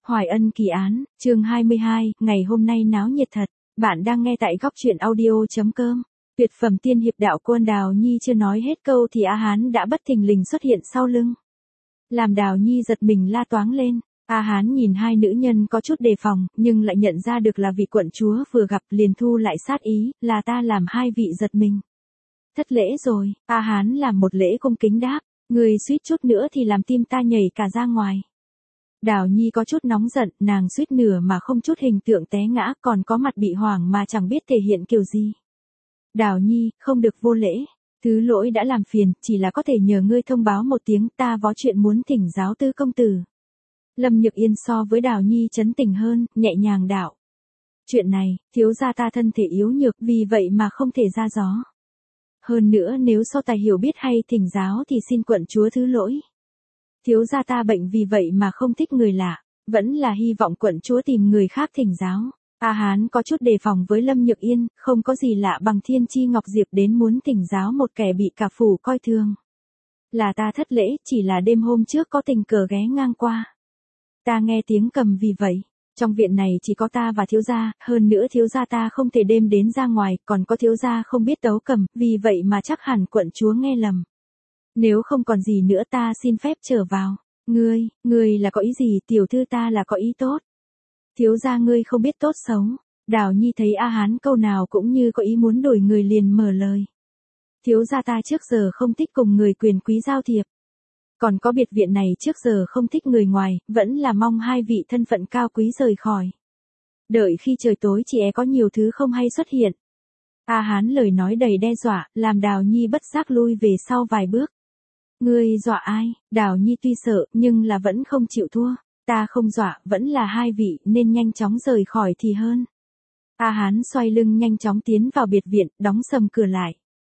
Hoài Ân kỳ án, chương 22, ngày hôm nay náo nhiệt thật. Bạn đang nghe tại góc truyện audio.com. Tuyệt phẩm tiên hiệp đạo quân Đào Nhi chưa nói hết câu thì A Hán đã bất thình lình xuất hiện sau lưng. Làm Đào Nhi giật mình la toáng lên. A Hán nhìn hai nữ nhân có chút đề phòng, nhưng lại nhận ra được là vị quận chúa vừa gặp liền thu lại sát ý, là ta làm hai vị giật mình. Thất lễ rồi, A Hán làm một lễ cung kính đáp, người suýt chút nữa thì làm tim ta nhảy cả ra ngoài. Đào Nhi có chút nóng giận, nàng suýt nửa mà không chút hình tượng té ngã, còn có mặt bị hoảng mà chẳng biết thể hiện kiểu gì. Đào Nhi, không được vô lễ. Thứ lỗi đã làm phiền, chỉ là có thể nhờ ngươi thông báo một tiếng, ta có chuyện muốn thỉnh giáo tư công tử. Lâm Nhược Yên so với Đào Nhi trấn tĩnh hơn, nhẹ nhàng đạo. Chuyện này, thiếu gia ta thân thể yếu nhược, vì vậy mà không thể ra gió. Hơn nữa nếu so tài hiểu biết hay thỉnh giáo thì xin quận chúa thứ lỗi. Thiếu gia ta bệnh vì vậy mà không thích người lạ, vẫn là hy vọng quận chúa tìm người khác thỉnh giáo. A Hán có chút đề phòng với Lâm Nhược Yên, không có gì lạ bằng Thiên Chi Ngọc Diệp đến muốn thỉnh giáo một kẻ bị cả phủ coi thường. Là ta thất lễ, chỉ là đêm hôm trước có tình cờ ghé ngang qua. Ta nghe tiếng cầm vì vậy. Trong viện này chỉ có ta và thiếu gia, hơn nữa thiếu gia ta không thể đêm đến ra ngoài, còn có thiếu gia không biết tấu cầm, vì vậy mà chắc hẳn quận chúa nghe lầm. Nếu không còn gì nữa ta xin phép trở vào. Ngươi là có ý gì, tiểu thư ta là có ý tốt. Thiếu gia ngươi không biết tốt xấu. Đào Nhi thấy A Hán câu nào cũng như có ý muốn đổi người liền mở lời. Thiếu gia ta trước giờ không thích cùng người quyền quý giao thiệp. Còn có biệt viện này trước giờ không thích người ngoài, vẫn là mong hai vị thân phận cao quý rời khỏi. Đợi khi trời tối chị có nhiều thứ không hay xuất hiện. A Hán lời nói đầy đe dọa, làm Đào Nhi bất giác lui về sau vài bước. Ngươi dọa ai? Đào Nhi tuy sợ, nhưng là vẫn không chịu thua. Ta không dọa, vẫn là hai vị, nên nhanh chóng rời khỏi thì hơn. A Hán xoay lưng nhanh chóng tiến vào biệt viện, đóng sầm cửa lại.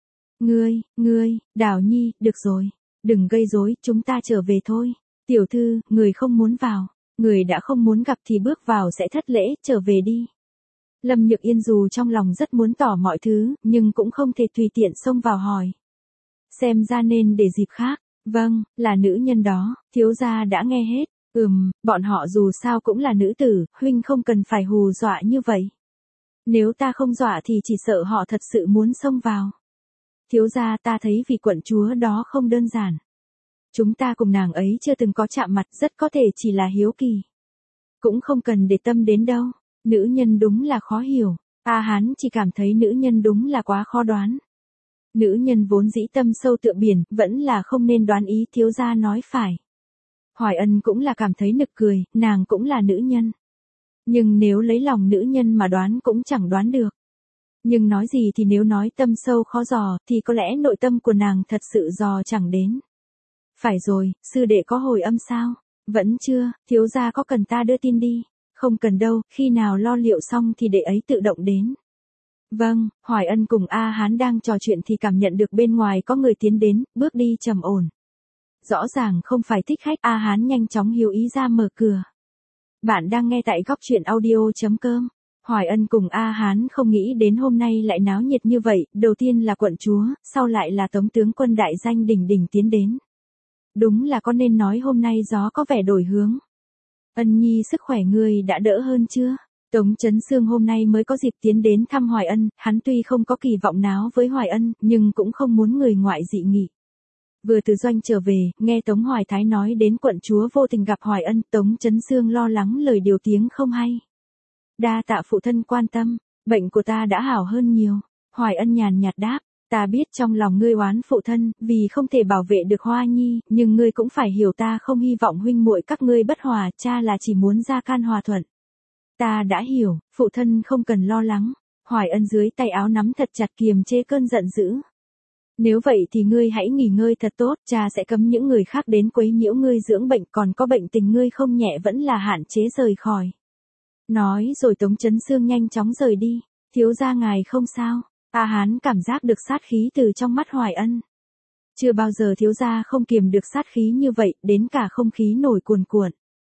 Ngươi, Đào Nhi, được rồi. Đừng gây rối, chúng ta trở về thôi. Tiểu thư, người không muốn vào. Người đã không muốn gặp thì bước vào sẽ thất lễ, trở về đi. Lâm Nhược Yên dù trong lòng rất muốn tỏ mọi thứ, nhưng cũng không thể tùy tiện xông vào hỏi. Xem ra nên để dịp khác. Vâng, là nữ nhân đó, thiếu gia đã nghe hết. Bọn họ dù sao cũng là nữ tử, huynh không cần phải hù dọa như vậy. Nếu ta không dọa thì chỉ sợ họ thật sự muốn xông vào. Thiếu gia ta thấy vị quận chúa đó không đơn giản. Chúng ta cùng nàng ấy chưa từng có chạm mặt, rất có thể chỉ là hiếu kỳ. Cũng không cần để tâm đến đâu. Nữ nhân đúng là khó hiểu. A Hán chỉ cảm thấy nữ nhân đúng là quá khó đoán. Nữ nhân vốn dĩ tâm sâu tựa biển, vẫn là không nên đoán ý, thiếu gia nói phải. Hoài Ân cũng là cảm thấy nực cười, nàng cũng là nữ nhân. Nhưng nếu lấy lòng nữ nhân mà đoán cũng chẳng đoán được. Nhưng nói gì thì nếu nói tâm sâu khó dò, thì có lẽ nội tâm của nàng thật sự dò chẳng đến. Phải rồi, sư đệ có hồi âm sao? Vẫn chưa, thiếu gia có cần ta đưa tin đi? Không cần đâu, khi nào lo liệu xong thì đệ ấy tự động đến. Vâng, Hoài Ân cùng A Hán đang trò chuyện thì cảm nhận được bên ngoài có người tiến đến, bước đi trầm ổn. Rõ ràng không phải thích khách, A Hán nhanh chóng hiếu ý ra mở cửa. Bạn đang nghe tại góc truyện audio.com. Hoài Ân cùng A Hán không nghĩ đến hôm nay lại náo nhiệt như vậy, đầu tiên là quận chúa, sau lại là tống tướng quân đại danh đỉnh đỉnh tiến đến. Đúng là có nên nói hôm nay gió có vẻ đổi hướng. Ân Nhi sức khỏe ngươi đã đỡ hơn chưa? Tống Chấn Sương hôm nay mới có dịp tiến đến thăm Hoài Ân, hắn tuy không có kỳ vọng náo với Hoài Ân, nhưng cũng không muốn người ngoại dị nghị. Vừa từ doanh trở về, nghe Tống Hoài Thái nói đến quận chúa vô tình gặp Hoài Ân, Tống Chấn Sương lo lắng lời điều tiếng không hay. Đa tạ phụ thân quan tâm, bệnh của ta đã hảo hơn nhiều. Hoài Ân nhàn nhạt đáp, ta biết trong lòng ngươi oán phụ thân, vì không thể bảo vệ được Hoa Nhi, nhưng ngươi cũng phải hiểu ta không hy vọng huynh muội các ngươi bất hòa, cha là chỉ muốn gia can hòa thuận. Ta đã hiểu, phụ thân không cần lo lắng. Hoài Ân dưới tay áo nắm thật chặt kiềm chế cơn giận dữ. Nếu vậy thì ngươi hãy nghỉ ngơi thật tốt, cha sẽ cấm những người khác đến quấy nhiễu ngươi dưỡng bệnh, còn có bệnh tình ngươi không nhẹ vẫn là hạn chế rời khỏi. Nói rồi Tống Chấn Sương nhanh chóng rời đi. Thiếu gia ngài không sao? A Hán cảm giác được sát khí từ trong mắt Hoài Ân. Chưa bao giờ thiếu gia không kiềm được sát khí như vậy, đến cả không khí nổi cuồn cuộn.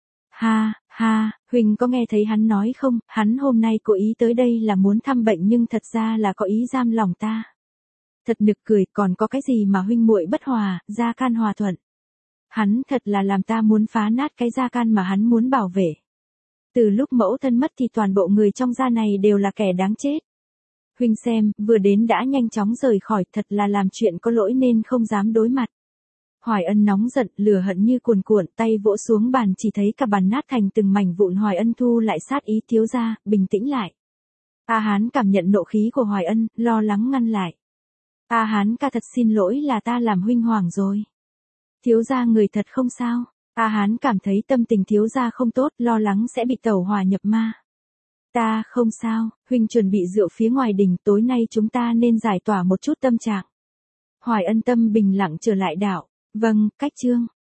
Ha, huynh có nghe thấy hắn nói không, hắn hôm nay cố ý tới đây là muốn thăm bệnh nhưng thật ra là có ý giam lòng ta. Thật nực cười, còn có cái gì mà huynh muội bất hòa, gia can hòa thuận. Hắn thật là làm ta muốn phá nát cái gia can mà hắn muốn bảo vệ. Từ lúc mẫu thân mất thì toàn bộ người trong gia này đều là kẻ đáng chết. Huynh xem, vừa đến đã nhanh chóng rời khỏi, thật là làm chuyện có lỗi nên không dám đối mặt. Hoài Ân nóng giận, lửa hận như cuồn cuộn, tay vỗ xuống bàn chỉ thấy cả bàn nát thành từng mảnh vụn. Hoài Ân thu lại sát ý, thiếu gia, bình tĩnh lại. A Hán cảm nhận nộ khí của Hoài Ân, lo lắng ngăn lại. A Hán ca, thật xin lỗi, là ta làm huynh hoảng rồi. Thiếu gia người thật không sao. A Hán cảm thấy tâm tình thiếu gia không tốt, lo lắng sẽ bị tẩu hỏa nhập ma. Ta không sao, huynh chuẩn bị rượu phía ngoài đình, tối nay chúng ta nên giải tỏa một chút tâm trạng. Hoài Ân tâm bình lặng trở lại đạo. Vâng, cách chương.